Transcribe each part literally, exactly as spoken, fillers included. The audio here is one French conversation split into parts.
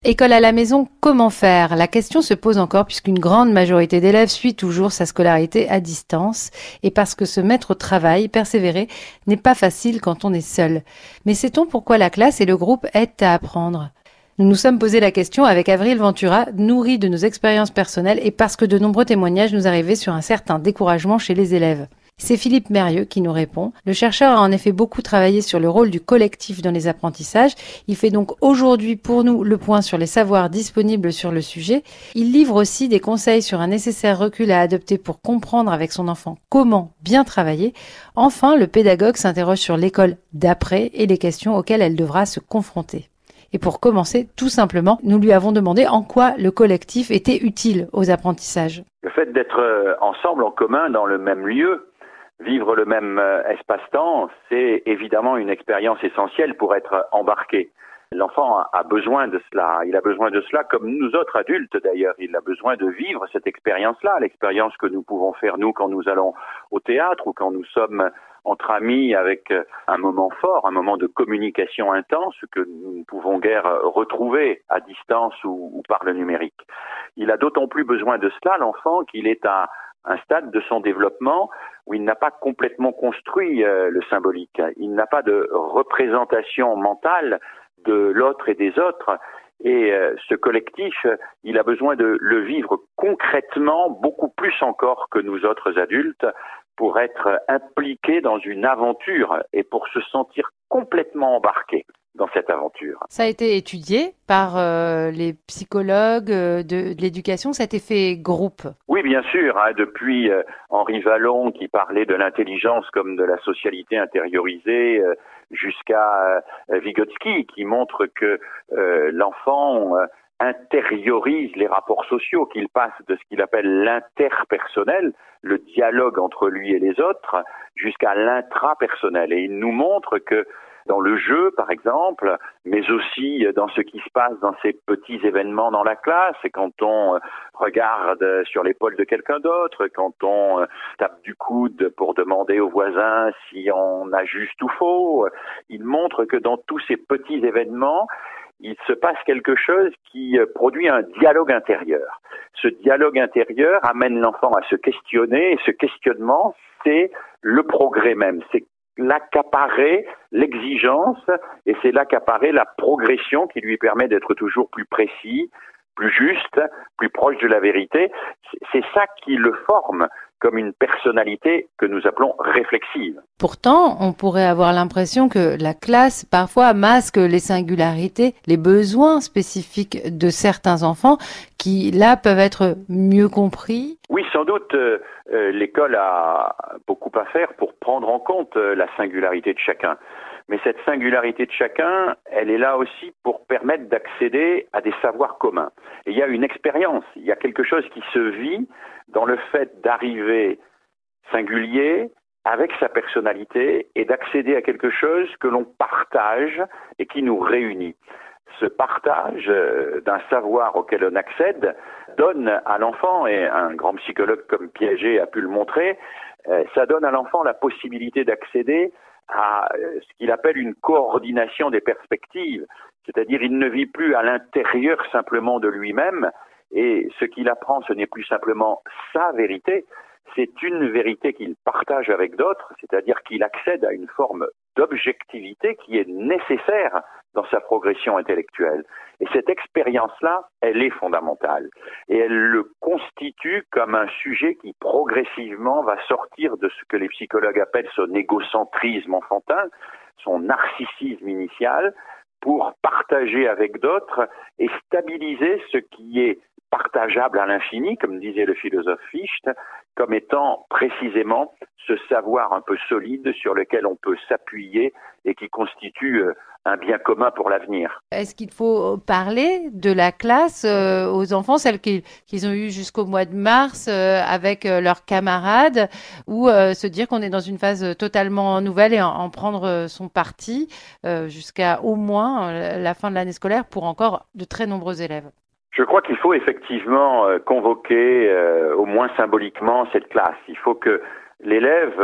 École à la maison, comment faire? La question se pose encore puisqu'une grande majorité d'élèves suit toujours sa scolarité à distance et parce que se mettre au travail, persévérer, n'est pas facile quand on est seul. Mais sait-on pourquoi la classe et le groupe aident à apprendre? Nous nous sommes posé la question avec Avril Ventura, nourris de nos expériences personnelles et parce que de nombreux témoignages nous arrivaient sur un certain découragement chez les élèves. C'est Philippe Mérieux qui nous répond. Le chercheur a en effet beaucoup travaillé sur le rôle du collectif dans les apprentissages. Il fait donc aujourd'hui pour nous le point sur les savoirs disponibles sur le sujet. Il livre aussi des conseils sur un nécessaire recul à adopter pour comprendre avec son enfant comment bien travailler. Enfin, le pédagogue s'interroge sur l'école d'après et les questions auxquelles elle devra se confronter. Et pour commencer, tout simplement, nous lui avons demandé en quoi le collectif était utile aux apprentissages. Le fait d'être ensemble en commun dans le même lieu, vivre le même espace-temps, c'est évidemment une expérience essentielle pour être embarqué. L'enfant a besoin de cela, il a besoin de cela comme nous autres adultes d'ailleurs, il a besoin de vivre cette expérience-là, l'expérience que nous pouvons faire nous quand nous allons au théâtre ou quand nous sommes entre amis avec un moment fort, un moment de communication intense que nous ne pouvons guère retrouver à distance ou, ou par le numérique. Il a d'autant plus besoin de cela, l'enfant, qu'il est à un stade de son développement où il n'a pas complètement construit euh, le symbolique. Il n'a pas de représentation mentale de l'autre et des autres. Et euh, ce collectif, il a besoin de le vivre concrètement, beaucoup plus encore que nous autres adultes, pour être impliqué dans une aventure et pour se sentir complètement embarqué dans cette aventure. Ça a été étudié par euh, les psychologues euh, de, de l'éducation, ça a été fait groupe. Oui, bien sûr, hein, depuis euh, Henri Vallon qui parlait de l'intelligence comme de la socialité intériorisée, euh, jusqu'à euh, Vygotsky qui montre que euh, l'enfant euh, intériorise les rapports sociaux, qu'il passe de ce qu'il appelle l'interpersonnel, le dialogue entre lui et les autres, jusqu'à l'intrapersonnel. Et il nous montre que dans le jeu, par exemple, mais aussi dans ce qui se passe dans ces petits événements dans la classe, et quand on regarde sur l'épaule de quelqu'un d'autre, quand on tape du coude pour demander au voisin si on a juste ou faux, il montre que dans tous ces petits événements, il se passe quelque chose qui produit un dialogue intérieur. Ce dialogue intérieur amène l'enfant à se questionner, et ce questionnement, c'est le progrès même, c'est là qu'apparaît l'exigence et c'est là qu'apparaît la progression qui lui permet d'être toujours plus précis, plus juste, plus proche de la vérité. C'est ça qui le forme comme une personnalité que nous appelons réflexive. Pourtant, on pourrait avoir l'impression que la classe parfois masque les singularités, les besoins spécifiques de certains enfants qui, là, peuvent être mieux compris. Oui, sans doute, euh, l'école a beaucoup à faire pour prendre en compte euh, la singularité de chacun. Mais cette singularité de chacun, elle est là aussi pour permettre d'accéder à des savoirs communs. Et il y a une expérience, il y a quelque chose qui se vit dans le fait d'arriver singulier avec sa personnalité et d'accéder à quelque chose que l'on partage et qui nous réunit. Ce partage d'un savoir auquel on accède donne à l'enfant, et un grand psychologue comme Piaget a pu le montrer, ça donne à l'enfant la possibilité d'accéder à ce qu'il appelle une coordination des perspectives, c'est-à-dire il ne vit plus à l'intérieur simplement de lui-même, et ce qu'il apprend, ce n'est plus simplement sa vérité, c'est une vérité qu'il partage avec d'autres, c'est-à-dire qu'il accède à une forme d'objectivité qui est nécessaire dans sa progression intellectuelle. Et cette expérience-là, elle est fondamentale. Et elle le constitue comme un sujet qui progressivement va sortir de ce que les psychologues appellent son égocentrisme enfantin, son narcissisme initial, pour partager avec d'autres et stabiliser ce qui est partageable à l'infini, comme disait le philosophe Fichte, comme étant précisément ce savoir un peu solide sur lequel on peut s'appuyer et qui constitue un bien commun pour l'avenir. Est-ce qu'il faut parler de la classe euh, aux enfants, celle qu'ils, qu'ils ont eue jusqu'au mois de mars euh, avec euh, leurs camarades, ou euh, se dire qu'on est dans une phase totalement nouvelle et en, en prendre son parti euh, jusqu'à au moins euh, la fin de l'année scolaire pour encore de très nombreux élèves? Je crois qu'il faut effectivement euh, convoquer, euh, au moins symboliquement, cette classe. Il faut que l'élève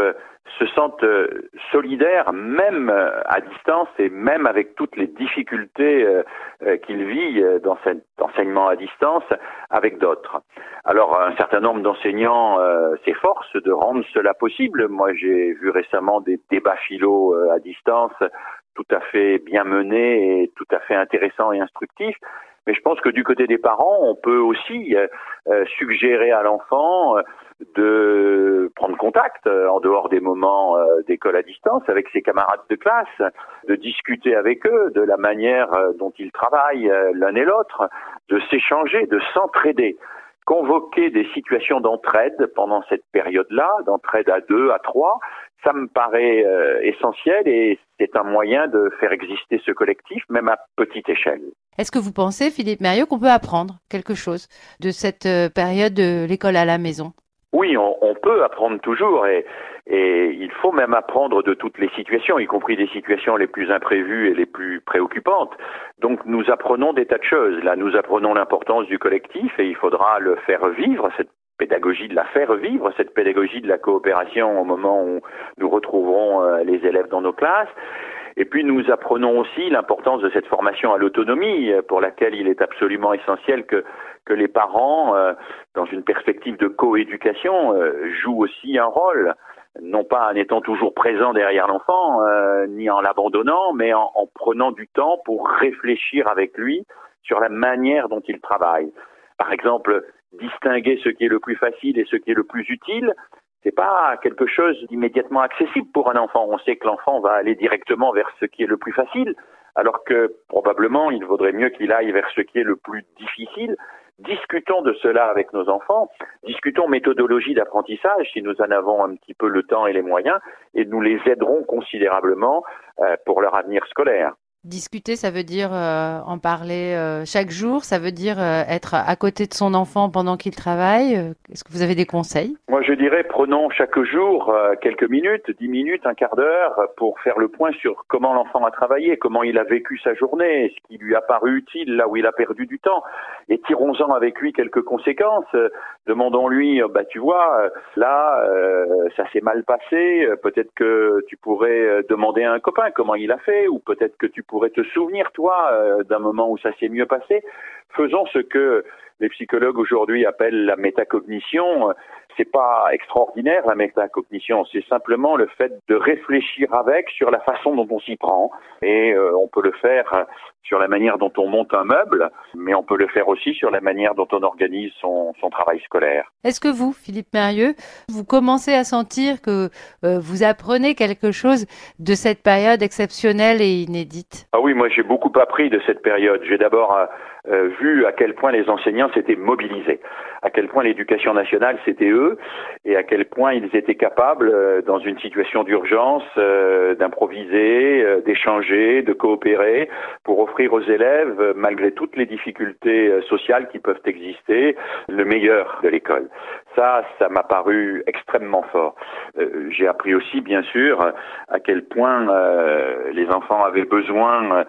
se sentent euh, solidaires, même euh, à distance et même avec toutes les difficultés euh, euh, qu'ils vivent dans cet enseignement à distance avec d'autres. Alors, un certain nombre d'enseignants euh, s'efforcent de rendre cela possible. Moi, j'ai vu récemment des débats philo euh, à distance tout à fait bien menés et tout à fait intéressants et instructifs. Mais je pense que du côté des parents, on peut aussi euh, euh, suggérer à l'enfant euh, de prendre contact euh, en dehors des moments euh, d'école à distance avec ses camarades de classe, de discuter avec eux de la manière euh, dont ils travaillent euh, l'un et l'autre, de s'échanger, de s'entraider. Convoquer des situations d'entraide pendant cette période-là, d'entraide à deux, à trois, ça me paraît euh, essentiel et c'est un moyen de faire exister ce collectif, même à petite échelle. Est-ce que vous pensez, Philippe Mérieux, qu'on peut apprendre quelque chose de cette euh, période de l'école à la maison ? Oui, on, on peut apprendre toujours et, et il faut même apprendre de toutes les situations, y compris des situations les plus imprévues et les plus préoccupantes. Donc nous apprenons des tas de choses. Là, nous apprenons l'importance du collectif et il faudra le faire vivre, cette pédagogie de la faire vivre, cette pédagogie de la coopération au moment où nous retrouverons euh, les élèves dans nos classes. Et puis nous apprenons aussi l'importance de cette formation à l'autonomie pour laquelle il est absolument essentiel que que les parents, euh, dans une perspective de coéducation, euh, jouent aussi un rôle, non pas en étant toujours présents derrière l'enfant, euh, ni en l'abandonnant, mais en, en prenant du temps pour réfléchir avec lui sur la manière dont il travaille. Par exemple, distinguer ce qui est le plus facile et ce qui est le plus utile, c'est pas quelque chose d'immédiatement accessible pour un enfant. On sait que l'enfant va aller directement vers ce qui est le plus facile, alors que probablement il vaudrait mieux qu'il aille vers ce qui est le plus difficile. Discutons de cela avec nos enfants, discutons méthodologie d'apprentissage si nous en avons un petit peu le temps et les moyens, et nous les aiderons considérablement euh, pour leur avenir scolaire. Discuter, ça veut dire euh, en parler euh, chaque jour, ça veut dire euh, être à côté de son enfant pendant qu'il travaille. Est-ce que vous avez des conseils ? Moi, je dirais, prenons chaque jour euh, quelques minutes, dix minutes, un quart d'heure, pour faire le point sur comment l'enfant a travaillé, comment il a vécu sa journée, ce qui lui a paru utile, là où il a perdu du temps. Et tirons-en avec lui quelques conséquences. Demandons-lui, bah tu vois, là, euh, ça s'est mal passé, peut-être que tu pourrais demander à un copain comment il a fait, ou peut-être que tu pourrais te souvenir, toi, euh, d'un moment où ça s'est mieux passé. Faisons ce que les psychologues aujourd'hui appellent la métacognition. C'est pas extraordinaire, la métacognition, c'est simplement le fait de réfléchir avec sur la façon dont on s'y prend. Et euh, on peut le faire sur la manière dont on monte un meuble, mais on peut le faire aussi sur la manière dont on organise son, son travail scolaire. Est-ce que vous, Philippe Mérieux, vous commencez à sentir que euh, vous apprenez quelque chose de cette période exceptionnelle et inédite ? Ah oui, moi j'ai beaucoup appris de cette période. J'ai d'abord euh, vu à quel point les enseignants s'étaient mobilisés, à quel point l'éducation nationale c'était eux, et à quel point ils étaient capables, euh, dans une situation d'urgence, euh, d'improviser, euh, d'échanger, de coopérer, pour offrir aux élèves, euh, malgré toutes les difficultés euh, sociales qui peuvent exister, le meilleur de l'école. Ça, ça m'a paru extrêmement fort. Euh, j'ai appris aussi, bien sûr, à quel point euh, les enfants avaient besoin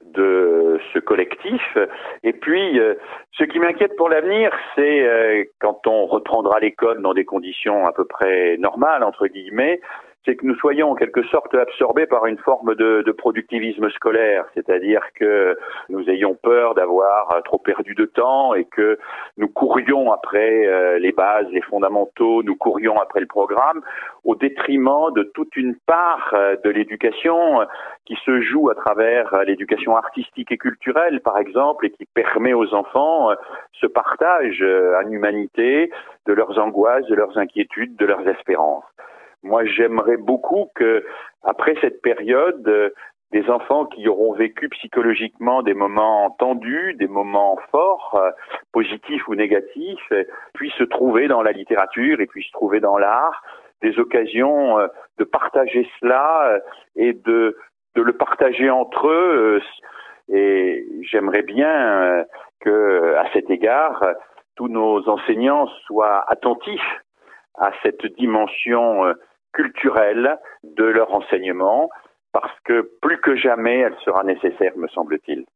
de ce collectif. Et puis, euh, ce qui m'inquiète pour l'avenir, c'est euh, quand on reprendra l'école dans des conditions à peu près normales, entre guillemets, c'est que nous soyons en quelque sorte absorbés par une forme de, de productivisme scolaire, c'est-à-dire que nous ayons peur d'avoir trop perdu de temps et que nous courions après euh, les bases, les fondamentaux, nous courions après le programme, au détriment de toute une part euh, de l'éducation euh, qui se joue à travers euh, l'éducation artistique et culturelle, par exemple, et qui permet aux enfants euh, ce partage euh, en humanité de leurs angoisses, de leurs inquiétudes, de leurs espérances. Moi, j'aimerais beaucoup que, après cette période, euh, des enfants qui auront vécu psychologiquement des moments tendus, des moments forts, euh, positifs ou négatifs, euh, puissent se trouver dans la littérature et puissent se trouver dans l'art, des occasions euh, de partager cela euh, et de, de le partager entre eux. Euh, et j'aimerais bien euh, que, à cet égard, euh, tous nos enseignants soient attentifs à cette dimension euh, culturelle de leur enseignement, parce que plus que jamais, elle sera nécessaire, me semble-t-il.